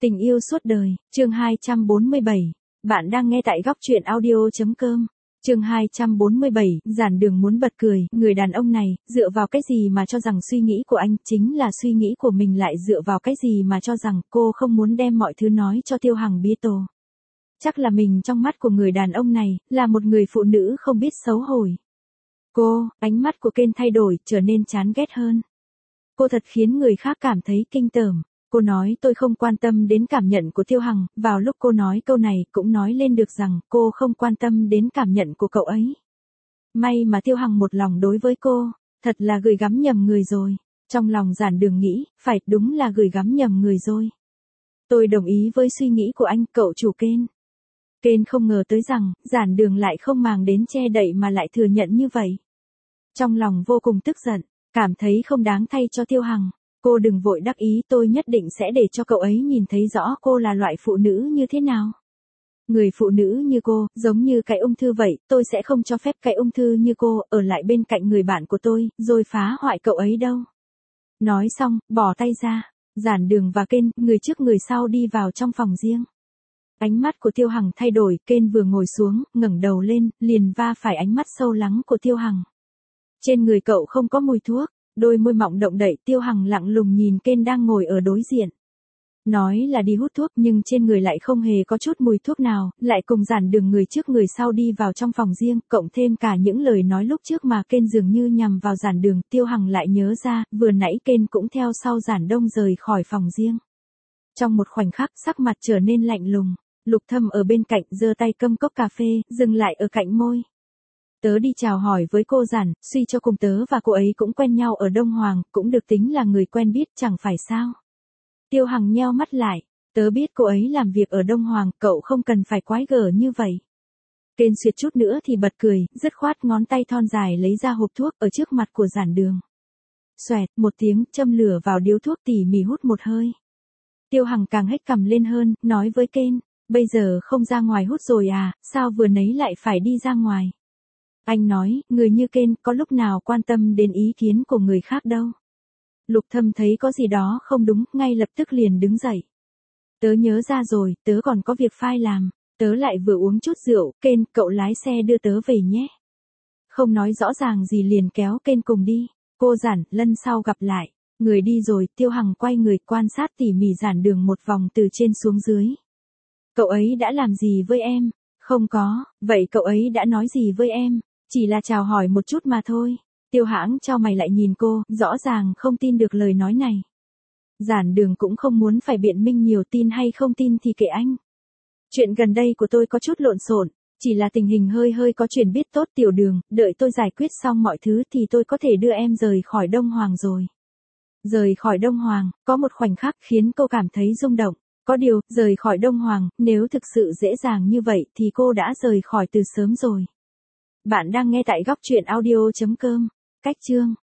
Tình yêu suốt đời, chương 247. Bạn đang nghe tại góc truyện audio.com. Chương 247, giản đường muốn bật cười, người đàn ông này, dựa vào cái gì mà cho rằng suy nghĩ của anh chính là suy nghĩ của mình, lại dựa vào cái gì mà cho rằng cô không muốn đem mọi thứ nói cho Tiêu Hằng biết tổ. Chắc là mình trong mắt của người đàn ông này, là một người phụ nữ không biết xấu hổ. Ánh mắt của Ken thay đổi, trở nên chán ghét hơn. Cô thật khiến người khác cảm thấy kinh tởm. Cô nói tôi không quan tâm đến cảm nhận của Tiêu Hằng, vào lúc cô nói câu này cũng nói lên được rằng cô không quan tâm đến cảm nhận của cậu ấy. May mà Tiêu Hằng một lòng đối với cô, thật là gửi gắm nhầm người rồi. Trong lòng giản đường nghĩ, phải đúng là gửi gắm nhầm người rồi. Tôi đồng ý với suy nghĩ của anh, cậu chủ Ken. Ken không ngờ tới rằng, giản đường lại không màng đến che đậy mà lại thừa nhận như vậy. Trong lòng vô cùng tức giận, cảm thấy không đáng thay cho Tiêu Hằng. Cô đừng vội đắc ý, tôi nhất định sẽ để cho cậu ấy nhìn thấy rõ cô là loại phụ nữ như thế nào. Người phụ nữ như cô, giống như cái ung thư vậy, tôi sẽ không cho phép cái ung thư như cô ở lại bên cạnh người bạn của tôi, rồi phá hoại cậu ấy đâu. Nói xong, bỏ tay ra, giản đường và Ken, người trước người sau đi vào trong phòng riêng. Ánh mắt của Tiêu Hằng thay đổi, Ken vừa ngồi xuống, ngẩng đầu lên, liền va phải ánh mắt sâu lắng của Tiêu Hằng. Trên người cậu không có mùi thuốc. Đôi môi mọng động đậy, Tiêu Hằng lặng lùng nhìn Ken đang ngồi ở đối diện. Nói là đi hút thuốc nhưng trên người lại không hề có chút mùi thuốc nào, lại cùng giản đường người trước người sau đi vào trong phòng riêng, cộng thêm cả những lời nói lúc trước mà Ken dường như nhằm vào giản đường. Tiêu Hằng lại nhớ ra, vừa nãy Ken cũng theo sau giản đông rời khỏi phòng riêng. Trong một khoảnh khắc, sắc mặt trở nên lạnh lùng. Lục Thâm ở bên cạnh giơ tay cầm cốc cà phê, dừng lại ở cạnh môi. Tớ đi chào hỏi với cô giản, suy cho cùng tớ và cô ấy cũng quen nhau ở Đông Hoàng, cũng được tính là người quen biết, chẳng phải sao. Tiêu Hằng nheo mắt lại, tớ biết cô ấy làm việc ở Đông Hoàng, cậu không cần phải quái gở như vậy. Ken suýt chút nữa thì bật cười, dứt khoát ngón tay thon dài lấy ra hộp thuốc ở trước mặt của giản đường. Xoẹt, một tiếng, châm lửa vào điếu thuốc tỉ mỉ hút một hơi. Tiêu Hằng càng hét cằm lên hơn, nói với Ken, bây giờ không ra ngoài hút rồi à, sao vừa nấy lại phải đi ra ngoài. Anh nói, người như Ken có lúc nào quan tâm đến ý kiến của người khác đâu. Lục Thâm thấy có gì đó không đúng, ngay lập tức liền đứng dậy. Tớ nhớ ra rồi, tớ còn có việc phải làm, tớ lại vừa uống chút rượu, Ken, cậu lái xe đưa tớ về nhé. Không nói rõ ràng gì liền kéo Ken cùng đi, cô giản, lần sau gặp lại. Người đi rồi, Tiêu Hằng quay người quan sát tỉ mỉ giản đường một vòng từ trên xuống dưới. Cậu ấy đã làm gì với em? Không có, vậy cậu ấy đã nói gì với em? Chỉ là chào hỏi một chút mà thôi. Tiêu Hãng chau mày lại nhìn cô, rõ ràng không tin được lời nói này. Giản đường cũng không muốn phải biện minh nhiều, tin hay không tin thì kệ anh. Chuyện gần đây của tôi có chút lộn xộn, chỉ là tình hình hơi có chuyển biến tốt. Tiểu Đường, đợi tôi giải quyết xong mọi thứ thì tôi có thể đưa em rời khỏi Đông Hoàng rồi. Rời khỏi Đông Hoàng, có một khoảnh khắc khiến cô cảm thấy rung động. Có điều, rời khỏi Đông Hoàng, nếu thực sự dễ dàng như vậy thì cô đã rời khỏi từ sớm rồi. Bạn đang nghe tại góc truyện audio.com. Cách chương